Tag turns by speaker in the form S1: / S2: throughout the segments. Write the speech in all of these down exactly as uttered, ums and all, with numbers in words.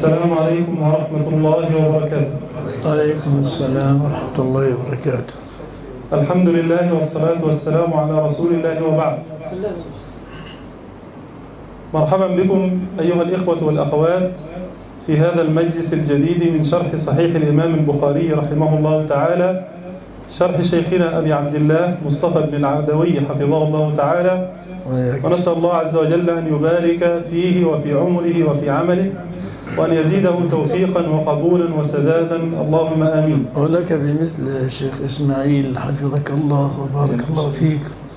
S1: السلام عليكم ورحمة الله وبركاته.
S2: وعليكم السلام ورحمة الله وبركاته.
S1: الحمد لله والصلاة والسلام على رسول الله وبعد. مرحبا بكم أيها الإخوة والأخوات في هذا المجلس الجديد من شرح صحيح الإمام البخاري رحمه الله تعالى، شرح شيخنا أبي عبد الله مصطفى بن العدوي حفظه الله تعالى، ونسأل الله عز وجل أن يبارك فيه وفي عمره وفي عمله، وأن يزيده توفيقا وقبولا وسدادا، اللهم آمين.
S2: ولك بمثل شيخ إسماعيل حفظك الله وبارك الله فيك.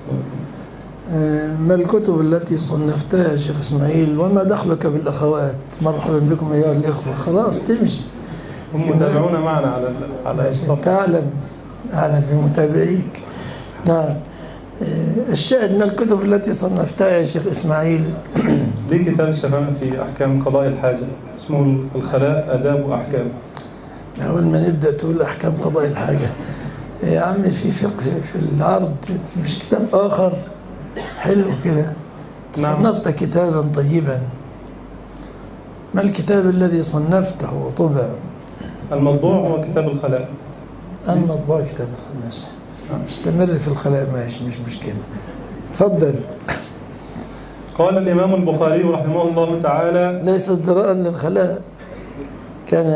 S2: ما الكتب التي صنفتها يا شيخ إسماعيل، وما دخلك بالأخوات؟ مرحبا بكم أيها الإخوة. خلاص تمشي،
S1: هم متابعون معنا على على
S2: تعلم أعلم بمتابعيك. نعم، الشاهد، ما الكتب التي صنفتها يا شيخ إسماعيل؟
S1: لي كتاب الشفاء في أحكام قضاء الحاجة اسمه الخلاء آداب وأحكام.
S2: أول ما نبدأ تقول أحكام قضاء الحاجة يا عمي، في فقه في العرض، مش كتاب آخر حلو كده.
S1: نعم.
S2: صنفت كتابا طيبا، ما الكتاب الذي صنفته وطبع؟
S1: المطبوع هو كتاب الخلاء.
S2: المطبوع كتاب الخلاء. استمر في الخلاء ماشي، مش مشكلة. تفضل.
S1: قال الإمام البخاري رحمه الله تعالى:
S2: ليس ازدراء للخلاء. كان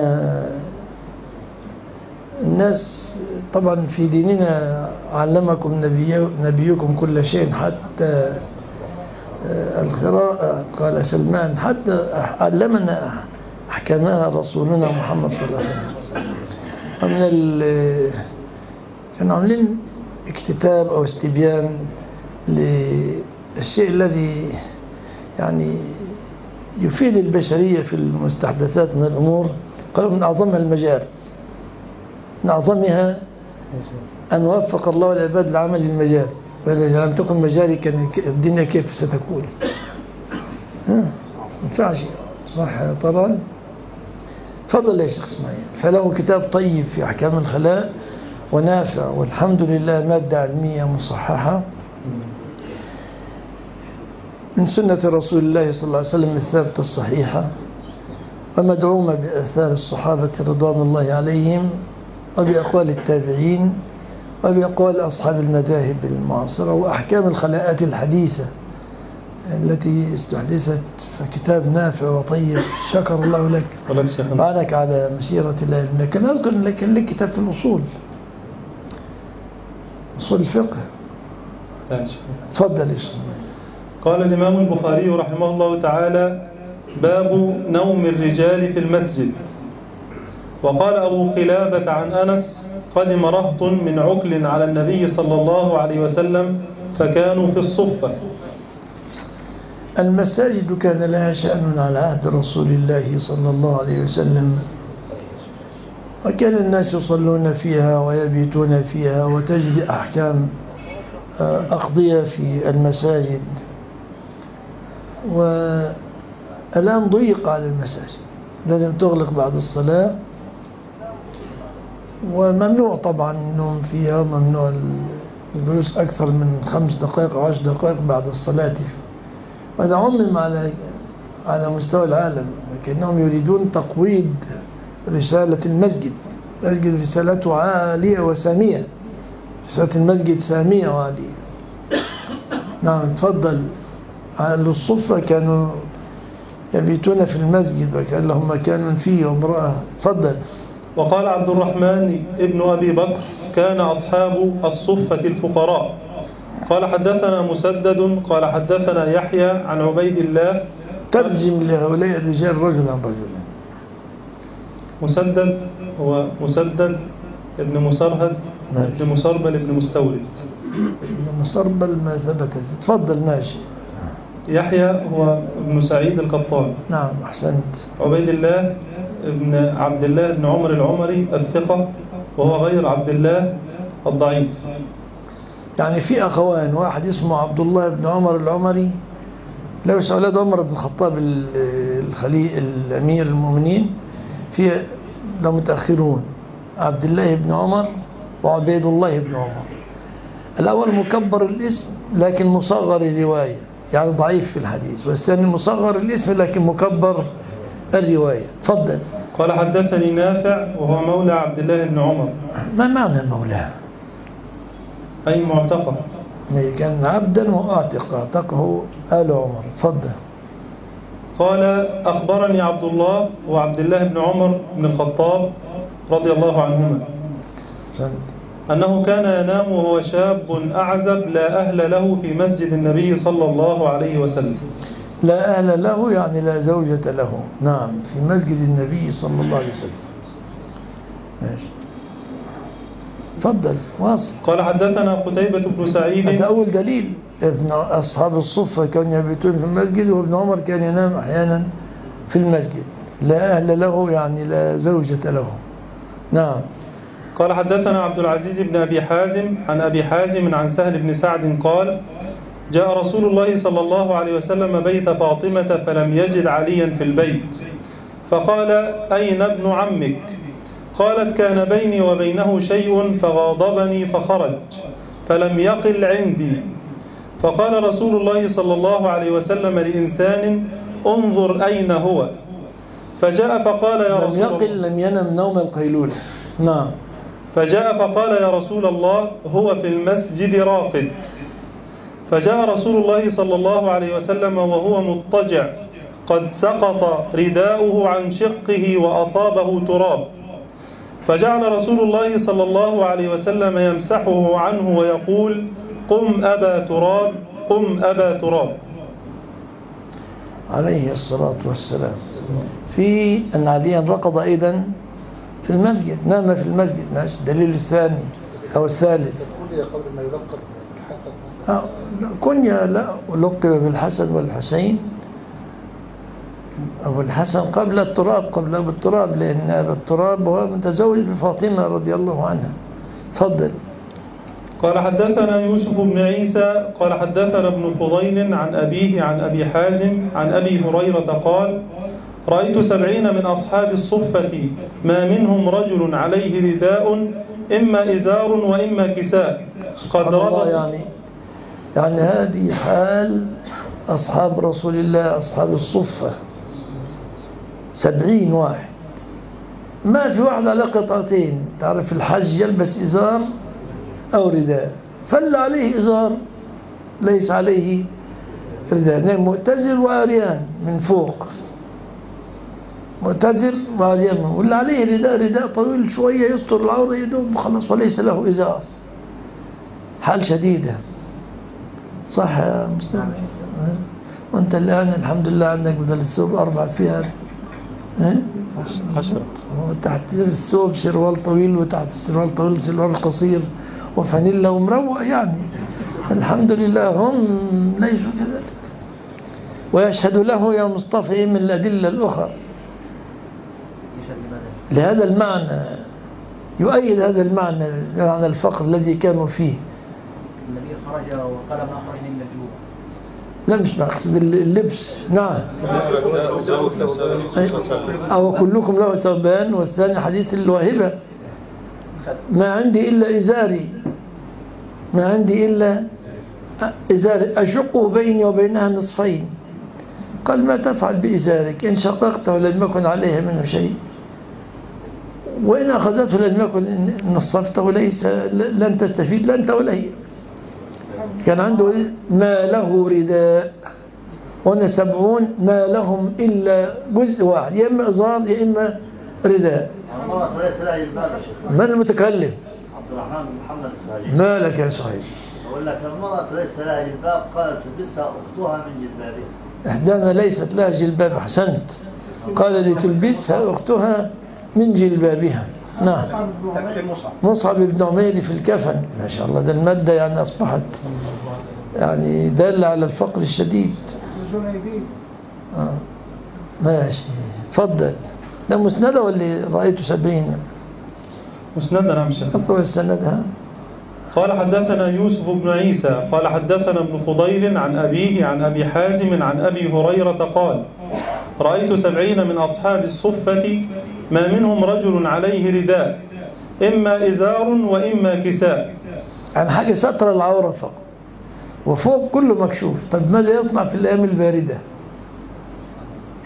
S2: الناس طبعا في ديننا علمكم نبي نبيكم كل شيء حتى القراءة، قال سلمان، حتى علمنا أحكامها رسولنا محمد صلى الله عليه وسلم. ومن ال كانوا عاملين اكتتاب أو استبيان للشيء الذي يعني يفيد البشرية في المستحدثات من الأمور. قالوا من أعظمها المجال، من أعظمها أن وفق الله العباد لعمل المجال، وإذا لم تكن مجالي كان الدنيا كيف ستكون؟ ما ينفعش، صح طبعا. تفضل يا شيخ إسماعيل. فله كتاب طيب في أحكام الخلاء ونافع، والحمد لله مادة علمية مصححة من سنة رسول الله صلى الله عليه وسلم الثابتة الصحيحة، ومدعومة بآثار الصحابة رضوان الله عليهم، وبأقوال التابعين، وبأقوال أصحاب المذاهب المعاصرة، وأحكام الخلاءات الحديثة التي استحدثت. فكتاب نافع وطيب، شكر الله لك وعليك على مسيرة الله. لكن أذكر لك لك كتاب في الأصول، أصول الفقه. تفضل يا شيخ.
S1: قال الإمام البخاري رحمه الله تعالى: باب نوم الرجال في المسجد. وقال أبو قلابة عن أنس: قدم رهط من عكل على النبي صلى الله عليه وسلم فكانوا في الصفة.
S2: المساجد كان لها شأن على عهد رسول الله صلى الله عليه وسلم، وكان الناس يصلون فيها ويبيتون فيها، وتجري أحكام أقضية في المساجد. والآن ضيق على المساجد، لازم تغلق بعد الصلاة، وممنوع طبعا النوم فيها، وممنوع الجلوس أكثر من خمس دقائق أو عشر دقائق بعد الصلاة. وهذا عمم على على مستوى العالم، لكنهم يريدون تقويض رسالة المسجد. المسجد رسالته عالية وسامية، رسالة المسجد سامية وعالية. نعم تفضل. أهل الصفة كانوا يبيتون في المسجد، وكان لهم مكان فيه وامرأة. تفضل.
S1: وقال عبد الرحمن ابن أبي بكر: كان أصحاب الصفة الفقراء. قال حدثنا مسدد قال حدثنا يحيى عن عبيد الله.
S2: ترجم لهؤلاء الرجال رجلا رجلا.
S1: مسدد هو مسدد ابن مسرهد ابن مسربل ابن مستورد.
S2: ابن مسربل ما ثبت. تفضل ماشي.
S1: يحيى هو ابن سعيد القطان.
S2: نعم أحسنت.
S1: عبيد الله ابن عبد الله بن عمر العمري الثقة، وهو غير عبد الله الضعيف.
S2: يعني في أخوان، واحد اسمه عبد الله بن عمر العمري، ليس أولاد عمر بن الخطاب الخليل الأمير المؤمنين، في متأخرون عبد الله بن عمر وعبيد الله بن عمر. الأول مكبر الاسم لكن مصغر الرواية، يعني ضعيف في الحديث، والثاني مصغر الاسم لكن مكبر الرواية. تفضل.
S1: قال حدثني نافع وهو مولى عبد الله بن عمر.
S2: ما معنى مولاه؟
S1: أي معتقه.
S2: كان عبدا وأعتق، أعتقه آل عمر. تفضل.
S1: قال أخبرني عبد الله وعبد الله بن عمر بن الخطاب رضي الله عنهما أنه كان ينام وهو شاب أعزب لا أهل له في مسجد النبي صلى الله عليه وسلم.
S2: لا أهل له يعني لا زوجة له. نعم، في مسجد النبي صلى الله عليه وسلم. ماشي. تفضل واصل.
S1: قال حدثنا قتيبة بن سعيد.
S2: هذا أول دليل. ابن أصحاب الصفة كانوا يبيتون في المسجد، وابن عمر كان ينام أحيانا في المسجد. لا أهل له يعني لا زوجة له. نعم.
S1: قال حدثنا عبد العزيز بن أبي حازم عن أبي حازم عن سهل بن سعد قال جاء رسول الله صلى الله عليه وسلم بيت فاطمة فلم يجد عليا في البيت، فقال أين ابن عمك؟ قالت كان بيني وبينه شيء فغاضبني فخرج فلم يقل عندي. فقال رسول الله صلى الله عليه وسلم لإنسان انظر أين هو، فجاء فقال يا رسول الله،
S2: لم يقل لم ينم نوم القيلولة. نعم.
S1: فجاء فقال يا رسول الله هو في المسجد راقد. فجاء رسول الله صلى الله عليه وسلم وهو مضطجع قد سقط رداؤه عن شقه وأصابه تراب، فجعل رسول الله صلى الله عليه وسلم يمسحه عنه ويقول قم أبا تراب قم أبا تراب
S2: عليه الصلاة والسلام. في أن عليا رقض أيضا في المسجد، نام في المسجد. ماشي. الدليل الثاني أو الثالث
S3: قبل ما يلقب بالحسن.
S2: كنيا لا لقب بالحسن والحسين. أبو الحسن قبل التراب، قبل أبو التراب، لأن أبو التراب هو متزوج بفاطمة رضي الله عنها. تفضل.
S1: قال حدثنا يوسف بن عيسى قال حدثنا ابن فضيل عن أبيه عن أبي حازم عن أبي هريرة قال رأيت سبعين من أصحاب الصفة ما منهم رجل عليه رداء إما إزار وإما كساء قد ربط.
S2: يعني يعني هذه حال أصحاب رسول الله، أصحاب الصفة سبعين واحد، ما في واحد على قطعتين. تعرف الحج يلبس إزار أو رداء، فل عليه إزار ليس عليه رداء، مؤتزر وعريان من فوق، مؤتزر وعريان، واللي عليه رداء رداء طويل شوية يستر العورة يدوب خلاص وليس له إزار. حال شديدة. صح يا مستمع؟ وانت الآن الحمد لله عندك بدل الثوب أربع ثياب
S1: عشرة،
S2: وتحت الثوب شروال طويل وتحت السروال طويل سروال قصير وفانيلا ومروق. يعني الحمد لله هم ليسوا كذلك. ويشهد له يا مصطفى من الأدلة الأخرى لهذا المعنى، يؤيد هذا المعنى عن الفقر الذي كانوا فيه.
S3: النبي خرج وقال ما خرج من الجوع.
S2: لا مش مقصد اللبس. نعم. أو كلكم له ثوبان. والثاني حديث الواهبة ما عندي إلا إزاري، ما عندي إلا إزاري أشقه بيني وبينها نصفين. قال ما تفعل بإزارك؟ إن شققته لم يكن عليها منه شيء، وإن أخذته لم يكن نصفته ليس لن تستفيد لا أنت ولا هي. كان عنده ما له رداء، وأنا سبعون ما لهم إلا جزء واحد، يا إما إزار يا إما رداء. من المتكلم؟
S3: عبد الرحمن بن محمد السعيد.
S2: مالك يا صحيح؟
S3: أقول لك المرأة ليس لها جلباب قالت تلبسها أختها من جلبابها.
S2: إحدانا ليست لها جلباب. أحسنت. قال لتلبسها أختها من جلبابها. نعم. مصعب بن عمير في الكفن. ما شاء الله، ده المادة يعني أصبحت يعني دالة على الفقر الشديد. آه. ماشي. تفضل. ده مسندة واللي رأيته سبعين؟
S1: مسندة. نعم شيخ.
S2: أقوى السندها.
S1: قال حدثنا يوسف بن عيسى قال حدثنا ابن فضيل عن أبيه عن أبي حازم عن أبي هريرة قال رأيت سبعين من أصحاب الصفة ما منهم رجل عليه رداء إما إزار وإما كساء.
S2: عن حاجة ستر العورة فقط وفوق كله مكشوف. طب ماذا يصنع في الأيام الباردة؟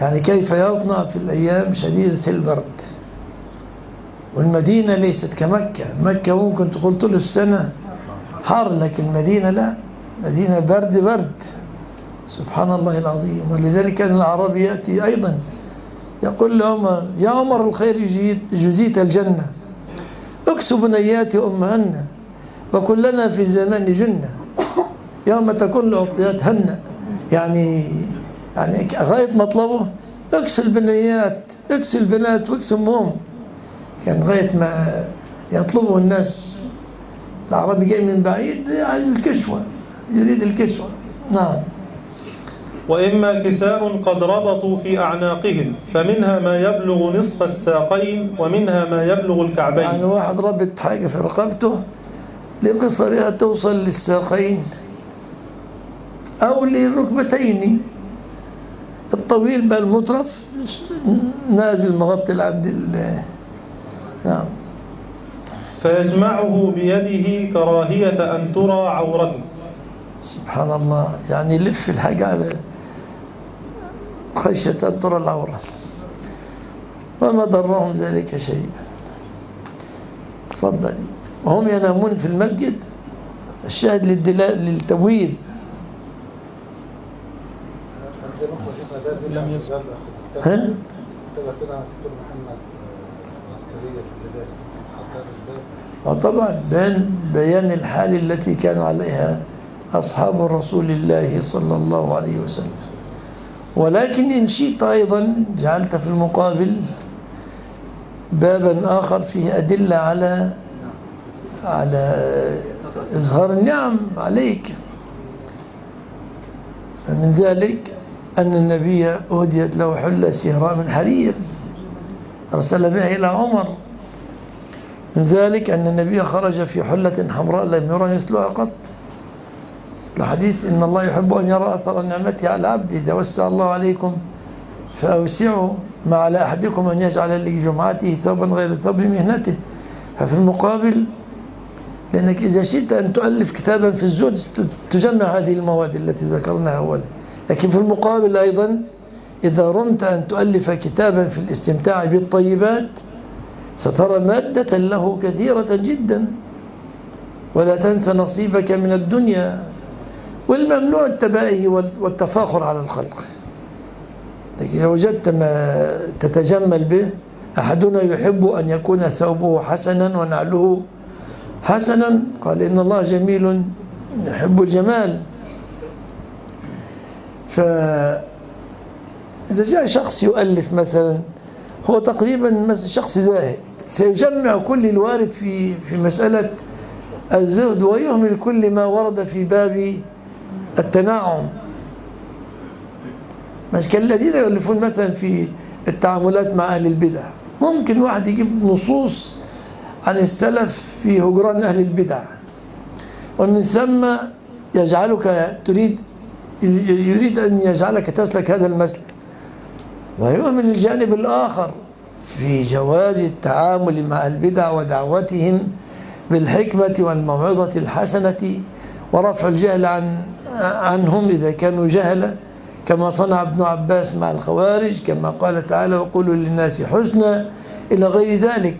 S2: يعني كيف يصنع في الأيام شديدة البرد. والمدينة ليست كمكة، مكة ممكن تقول طول السنة حار، لكن المدينة لا، مدينة برد برد سبحان الله العظيم. ولذلك كان الأعرابي يأتي أيضا يقول لعمر: يا عمر الخير جزيت الجنة، اكسوا بنياتي أمهن وكلنا في زمان جنة، يوم تكون العطيات هنة. يعني يعني غاية مطلبه اكس البنيات، اكس البنات واكس أمهم، كان غاية ما يطلبه الناس. العربي جاي من بعيد عايز الكشوة، يريد الكشوة. نعم.
S1: وإما كساء قد ربطوا في أعناقهم، فمنها ما يبلغ نصف الساقين ومنها ما يبلغ الكعبين.
S2: يعني واحد ربط حاجة في رقبته لقصرها توصل للساقين أو للركبتين، الطويل بالمطرف نازل مغطي العبد الله. نعم.
S1: فيجمعه بيده كراهية أن ترى عورته.
S2: سبحان الله، يعني يلف الحاجة على خشية أن ترى العورة، وما ضرهم ذلك شيء. تفضل. وهم ينامون في المسجد، الشاهد للتبويب.
S1: لم يسمع.
S2: ها؟ وطبعا بيان بيان الحال التي كان عليها أصحاب رسول الله صلى الله عليه وسلم. ولكن إن شئت أيضا جعلت في المقابل بابا آخر فيه أدلة على على إظهار النعم عليك. فمن ذلك أن النبي أهديت له حلة سهراء من حرير أرسل بها إلى عمر. من ذلك أن النبي خرج في حلة حمراء لم يرى مثلها قط، الحديث: إن الله يحب أن يرى أثر نعمته على العبد، إذا وسع الله عليكم فأوسعوا، ما على أحدكم أن يجعل لجمعته ثوبا غير ثوب مهنته. ففي المقابل، لأنك إذا شئت أن تؤلف كتابا في الزهد تجمع هذه المواد التي ذكرناها أولا، لكن في المقابل أيضا إذا رمت أن تؤلف كتابا في الاستمتاع بالطيبات سترى مادة له كثيرة جدا. ولا تنسى نصيبك من الدنيا، والممنوع التباهي والتفاخر على الخلق. لكن إذا وجدت ما تتجمل به، أحدنا يحب أن يكون ثوبه حسنا ونعله حسنا، قال: إن الله جميل يحب الجمال. فإذا جاء شخص يؤلف مثلا، هو تقريبا شخص زاهد سيجمع كل الوارد في في مسألة الزهد ويهمل كل ما ورد في باب التنعم. مش كالذين يؤلفون مثلا في التعاملات مع أهل البدع، ممكن واحد يجيب نصوص عن السلف في هجران أهل البدع، ومن ثم يجعلك تريد يريد أن يجعلك تسلك هذا المسلك، ويؤمن الجانب الآخر في جواز التعامل مع البدع ودعوتهم بالحكمة والموعظة الحسنة ورفع الجهل عن عنهم إذا كانوا جهلة، كما صنع ابن عباس مع الخوارج، كما قال تعالى: وقولوا للناس حسنا، إلى غير ذلك.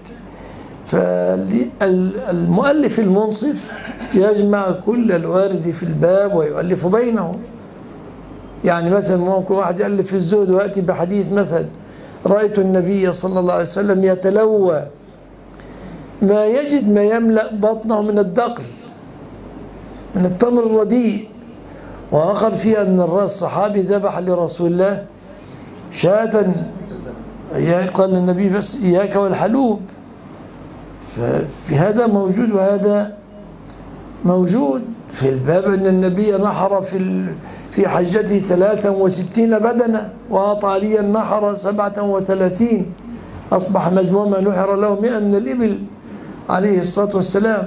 S2: فالمؤلف المنصف يجمع كل الوارد في الباب ويؤلف بينهم. يعني مثلا ممكن واحد يؤلف في الزهد ويأتي بحديث مثلا: رأيت النبي صلى الله عليه وسلم يتلوى ما يجد ما يملأ بطنه من الدقل، من التمر الرديء. وآخر فيه أن الرأس الصحابي ذبح لرسول الله شاة، قال النبي: بس إياك والحلوب. ففي هذا موجود وهذا موجود. في الباب أن النبي نحر في في حجته ثلاثا وستين بدنة، وأعطى عليا نحر سبعة وثلاثين، أصبح مجموعا نحر له مئة من الإبل عليه الصلاة والسلام.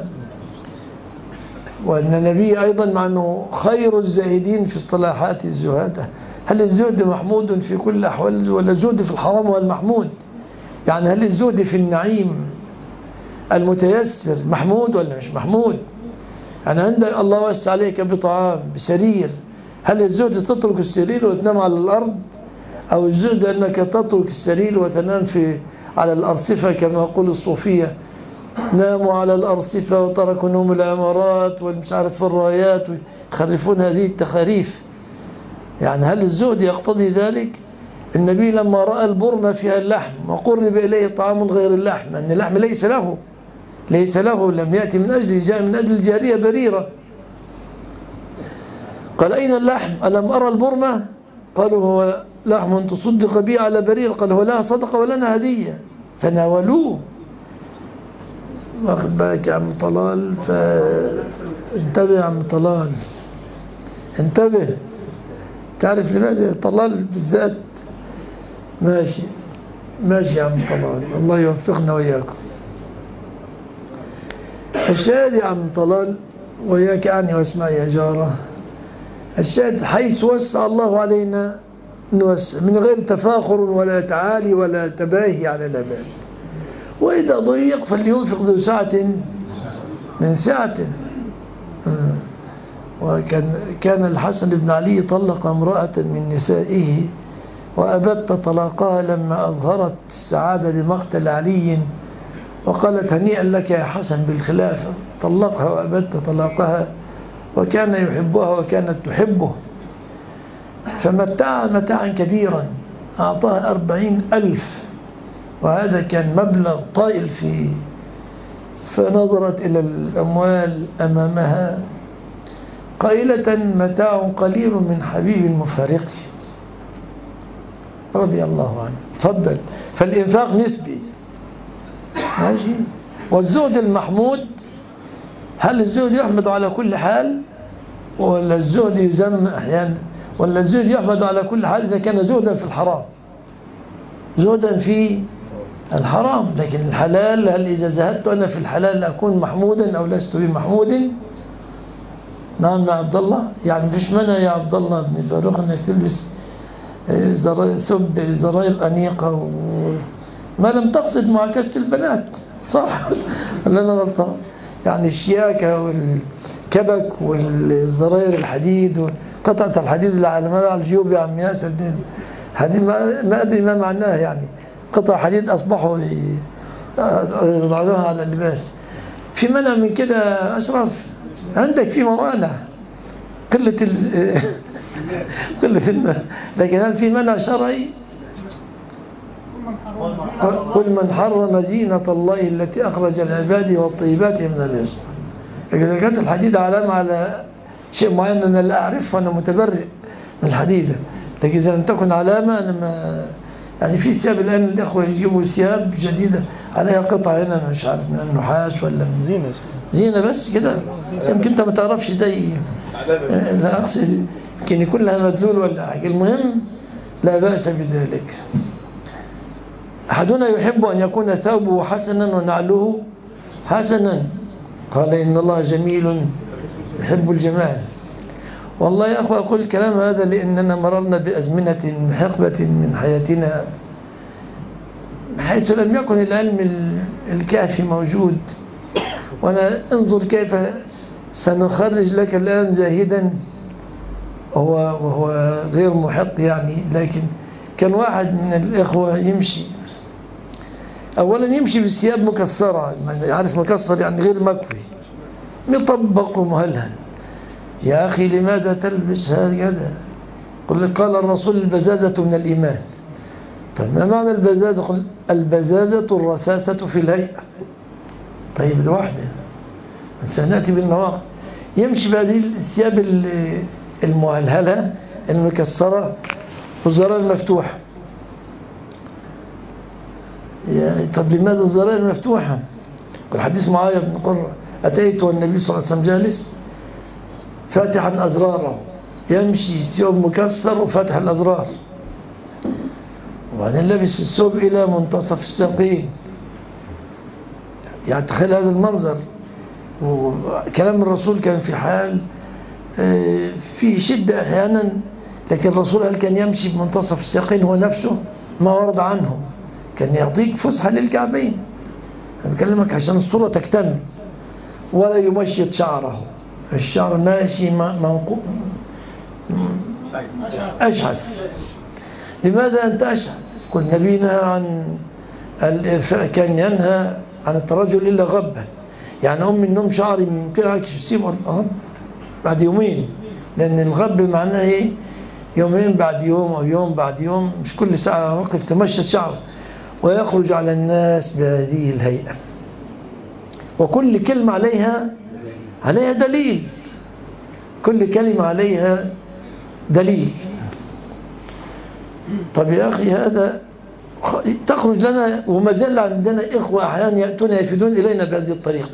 S2: وأن النبي أيضا مع أنه خير الزاهدين في اصطلاحات الزهاد، هل الزهد محمود في كل الأحوال ولا الزهد في الحرام هو المحمود؟ يعني هل الزهد في النعيم المتيسر محمود ولا مش محمود؟ يعني عندك الله وسع عليك بطعام بسرير، هل الزهد تترك السرير وتنام على الأرض، أو الزهد أنك تترك السرير وتنام في على الأرصفة كما يقول الصوفية، ناموا على الأرصفة وتركوا نوم الأمارات والمش عارف الرايات ويخرفون هذه التخاريف. يعني هل الزهد يقتضي ذلك؟ النبي لما رأى البرمة فيها اللحم وقرب إليه طعام غير اللحم، أن اللحم ليس له ليس له لم يأتي من أجل جاء من أجل الجارية بريرة. قال أين اللحم؟ ألم أرى البرمة؟ قالوا هو لحم تصدق به على برير. قال هو لها صدقة ولنا هدية، فناولوه. واخد بالك يا عم طلال؟ فانتبه يا عم طلال، انتبه. تعرف لماذا طلال بالذات؟ ماشي ماشي يا عم طلال، الله يوفقنا وإياكم. الشاهد يا عم طلال وإياك عني واسمع يا جارة، الشاهد حيث وسع الله علينا نوسع من غير تفاخر ولا تعالي ولا تباهي على العباد. وإذا ضيق فلينفق ذو سعة من سعته. وكان كان الحسن بن علي طلق امرأة من نسائه وأبت طلاقها لما أظهرت السعادة بمقتل علي، وقالت هنيئا لك يا حسن بالخلافة. طلقها وأبت طلاقها وكان يحبها وكانت تحبه، فمتعها متاعا كبيرا، أعطاها أربعين ألف، وهذا كان مبلغ طائل فيه. فنظرت إلى الأموال أمامها قائلة متاع قليل من حبيب المفارق رضي الله عنه. تفضل. فالإنفاق نسبي ماشي. والزهد المحمود، هل الزهد يحمد على كل حال ولا الزهد يذم أحيانا؟ ولا الزهد يحمد على كل حال إذا كان زهدا في الحرام، زهدا في الحرام. لكن الحلال، هل إذا زهدت أنا في الحلال أكون محمودا أو لست بمحمود؟ نعم يا عبد الله. يعني مفيش منع يا عبد الله بن فاروق انك تلبس ثوب زراير أنيقة وما لم تقصد معاكسة البنات، صح ولا أنا غلطان؟ يعني الشياكة والكبك والزراير الحديد وقطعة الحديد اللي على الجيوب يا عم ياسر، حديد ما أدري ما معناه، يعني قطع حديد أصبحوا يضعونها على اللباس. في منع من كده أشرف؟ عندك في موانع قلة ال... قلة الماء، لكن هل في منع شرعي؟ قل من حرم زينة الله التي أخرج العباد والطيبات من الرزق. إذا كانت الحديدة علامة على شيء معين أنا لا أعرفه، أنا متبرئ من الحديدة، لكن إذا لم تكن علامة أنا ما يعني. في ثياب الآن الإخوة يجيبوا ثياب جديدة عليها قطع هنا مش عارف من النحاس ولا من زينة زينة بس كده، يمكن أنت ما تعرفش زي لا أقصد، يمكن يكون لها مدلول ولا حاجة. المهم لا بأس بذلك. أحدنا يحب أن يكون ثوبه حسنا ونعله حسنا، قال إن الله جميل يحب الجمال. والله يا أخوة أقول الكلام هذا لأننا مررنا بأزمنة حقبة من حياتنا حيث لم يكن العلم الكافي موجود. وأنا انظر كيف سنخرج لك الآن زاهدا وهو, وهو غير محق يعني. لكن كان واحد من الإخوة يمشي، أولا يمشي بالثياب مكسرة، يعرف مكسر يعني غير مكوي، مطبق ومهلهل. يا أخي لماذا تلبس هكذا؟ قل قال الرسول البزازة من الإيمان. طيب ما معنى البزازة؟ قل البزازة الرساسة في الهيئة. طيب ده واحدة سنأتي بالنواقض. يمشي بهذه الثياب المهلهلة المكسرة والزرار المفتوحة. يعني طب لماذا الزرار المفتوحة؟ الحديث معايا بن قرة أتيت والنبي صلى الله عليه وسلم جالس فاتحا أزراره، يمشي ثوب مكسر وفتح الأزرار، وبعدين لبس الثوب إلى منتصف الساقين. يعني تخيل هذا المنظر. وكلام الرسول كان في حال في شدة أحيانا، لكن الرسول هل كان يمشي بمنتصف الساقين هو نفسه؟ ما ورد عنه. كان يعطيك فسحة للكعبين، أنا بكلمك عشان الصورة تكتمل. ولا يمشط شعره، الشعر ماشي منقوب أشعث. لماذا أنت أشعث؟ قل نبينا عن كان ينهى عن الترجل إلا غبا، يعني أم النوم شعري ممكن أسيبه بعد يومين، لأن الغب معناه إيه؟ يومين بعد يوم أو يوم بعد يوم، مش كل ساعة وقف تمشى شعر، ويخرج على الناس بهذه الهيئة، وكل كلمة عليها عليها دليل، كل كلمة عليها دليل. طب يا أخي هذا تخرج لنا، وما زال عندنا إخوة أحيانا يأتون يفيدون إلينا بهذه الطريقة،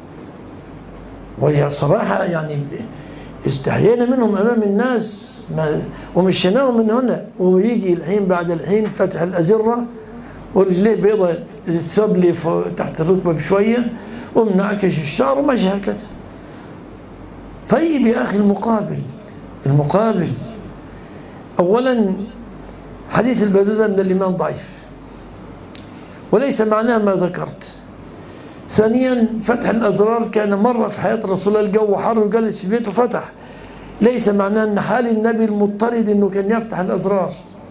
S2: وهي صراحة يعني استحيينا منهم أمام الناس ومشيناهم من هنا، ويجي الحين بعد الحين فتح الأزرة ورجليه بيضة تسب لي تحت الركبة بشوية ومنعكش الشعر وماشي هكذا. طيب يا أخي المقابل المقابل أولا حديث البزازة من الإيمان ضعيف وليس معناه ما ذكرت. ثانيا فتح الأزرار كان مرة في حياة رسول الله، الجو حر وجلس في بيته فتح، ليس معناه أن حال النبي المضطرد أنه كان يفتح الأزرار.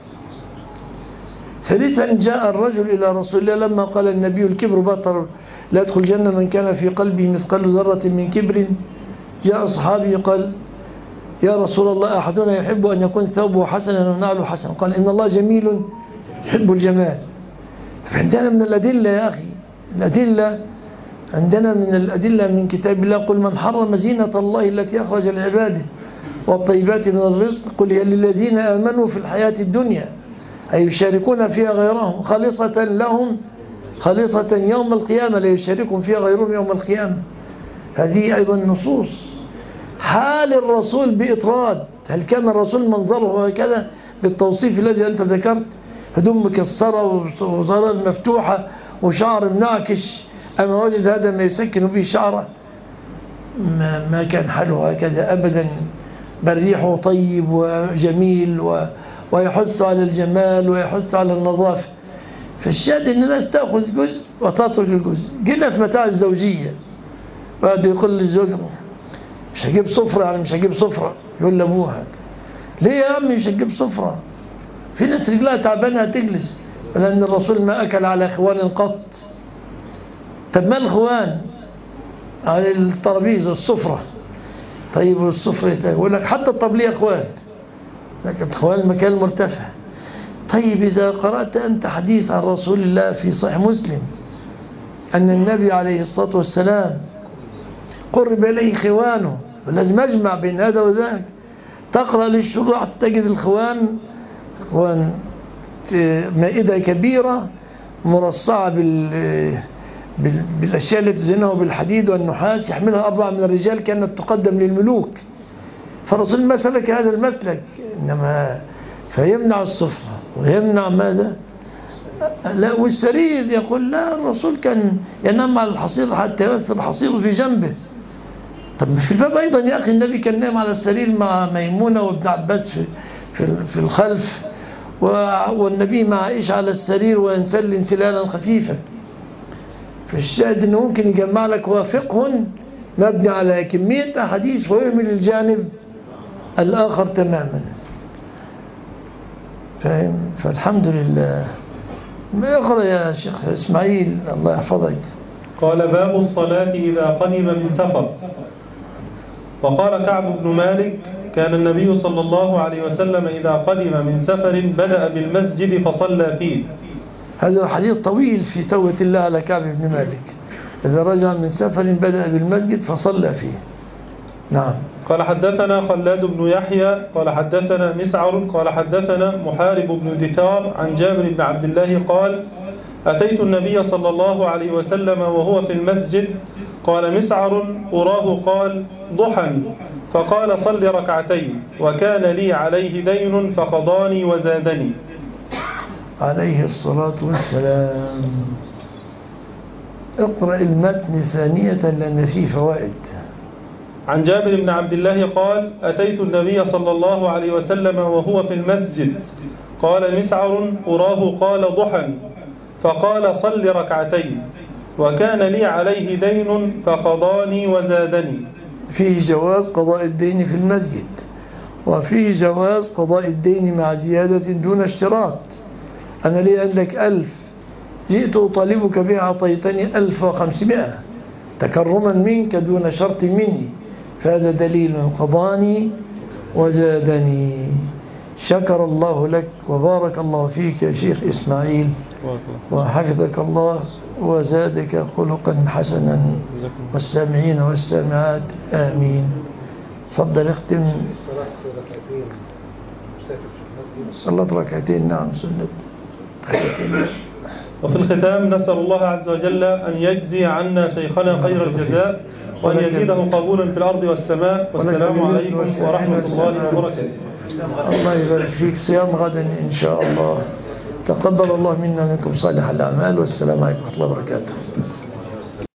S2: ثالثا جاء الرجل إلى رسول الله لما قال النبي الكبر بطر لا يدخل الجنة من كان في قلبه مثقال ذرة من كبر، جاء أصحابي قال يا رسول الله أحدنا يحب أن يكون ثوبه حسنا ونعله حسنا، قال إن الله جميل يحب الجمال. عندنا من الأدلة يا أخي، الأدلة عندنا من الأدلة من كتاب الله قل من حرم زينة الله التي أخرج لعباده والطيبات من الرزق قل هي للذين آمنوا في الحياة الدنيا أي يشاركون فيها غيرهم خالصة لهم خالصة يوم القيامة، لا يشاركون فيها غيرهم يوم القيامة. هذه أيضا نصوص. حال الرسول بإطراد، هل كان الرسول منظره هكذا بالتوصيف الذي أنت ذكرت، هدوم مكسرة وزرار مفتوحة وشعر منعكش، أما وجد هذا ما يسكن به شعره؟ ما, ما كان حاله هكذا أبدا، بل ريحه طيب وجميل و ويحث على الجمال ويحث على النظافة. فالشاهد أن الناس تأخذ جزء وتترك الجزء. جينا في متاع الزوجية، بعد يقول للزوج مش هجيب صفرة، يعني مش هجيب صفرة، يقول لأبوها ليه يا عمي مش هجيب صفرة؟ في ناس رجلها تعبانة تجلس، لأن الرسول ما أكل على خوان قط. طب ما الخوان على الترابيزة الصفرة؟ طيب الصفرة يقول لك حتى الطبلية خوان، لكن خوان المكان المرتفع. طيب إذا قرأت أنت حديث عن رسول الله في صحيح مسلم أن النبي عليه الصلاة والسلام قرب إليه خوانه، ولازم أجمع بين هذا وذاك. تقرأ للشروح تجد الخوان خوان مائدة كبيرة مرصعة بال بالأشياء التي تزينها بالحديد والنحاس، يحملها أربعة من الرجال كانت تقدم للملوك. فالرسول ما سلك هذا المسلك، إنما فيمنع الصفرة ويمنع ماذا؟ لا، والسرير يقول لا، الرسول كان ينام على الحصير حتى يؤثر الحصير في جنبه. طب في الباب أيضا يا أخي النبي كان نام على السرير مع ميمونة وابن عباس في, في, في الخلف، والنبي مع عائشة على السرير وينسل انسلالا خفيفا. فالشاهد أنه ممكن يجمع لك هو فقه مبني على كمية أحاديث ويهمل الجانب الآخر تماما. فاهم؟ فالحمد لله. ما يقرأ يا شيخ إسماعيل الله يحفظك.
S1: قال باب الصلاة إذا قدم من سفر. وقال كعب بن مالك كان النبي صلى الله عليه وسلم إذا قدم من سفر بدأ بالمسجد فصلى فيه.
S2: هذا الحديث طويل في توبة الله على كعب بن مالك، إذا رجع من سفر بدأ بالمسجد فصلى فيه. نعم.
S1: قال حدثنا خلاد بن يحيى قال حدثنا مسعر قال حدثنا محارب بن دثار عن جابر بن عبد الله قال أتيت النبي صلى الله عليه وسلم وهو في المسجد، قال مسعر أراه قال ضحى، فقال صل ركعتين، وكان لي عليه دين فقضاني وزادني.
S2: عليه الصلاة والسلام. اقرأ المتن ثانية لأن فيه فوائد.
S1: عن جابر بن عبد الله قال أتيت النبي صلى الله عليه وسلم وهو في المسجد، قال مسعر أراه قال ضحى، فقال صل ركعتين، وكان لي عليه دين فقضاني وزادني.
S2: فيه جواز قضاء الدين في المسجد، وفيه جواز قضاء الدين مع زيادة دون اشتراط. أنا لي عندك ألف، جئت أطالبك بها أعطيتني ألف وخمسمائة تكرما منك دون شرط مني، فهذا دليل قضاني وزادني. شكر الله لك وبارك الله فيك يا شيخ إسماعيل، وحفظك الله وزادك خلقا حسنا والسامعين والسامعات آمين. تفضل اختم. صلاة ركعتين. نعم سنة.
S1: وفي الختام نسأل الله عز وجل أن يجزي عنا شيخنا خير الجزاء وأن يزيده قبولا في الأرض والسماء. والسلام عليكم ورحمة الله وبركاته.
S2: الله يبارك فيك. صيام غدا إن شاء الله. تقبل الله منا ومنكم صالح الأعمال، والسلام عليكم ورحمة الله وبركاته.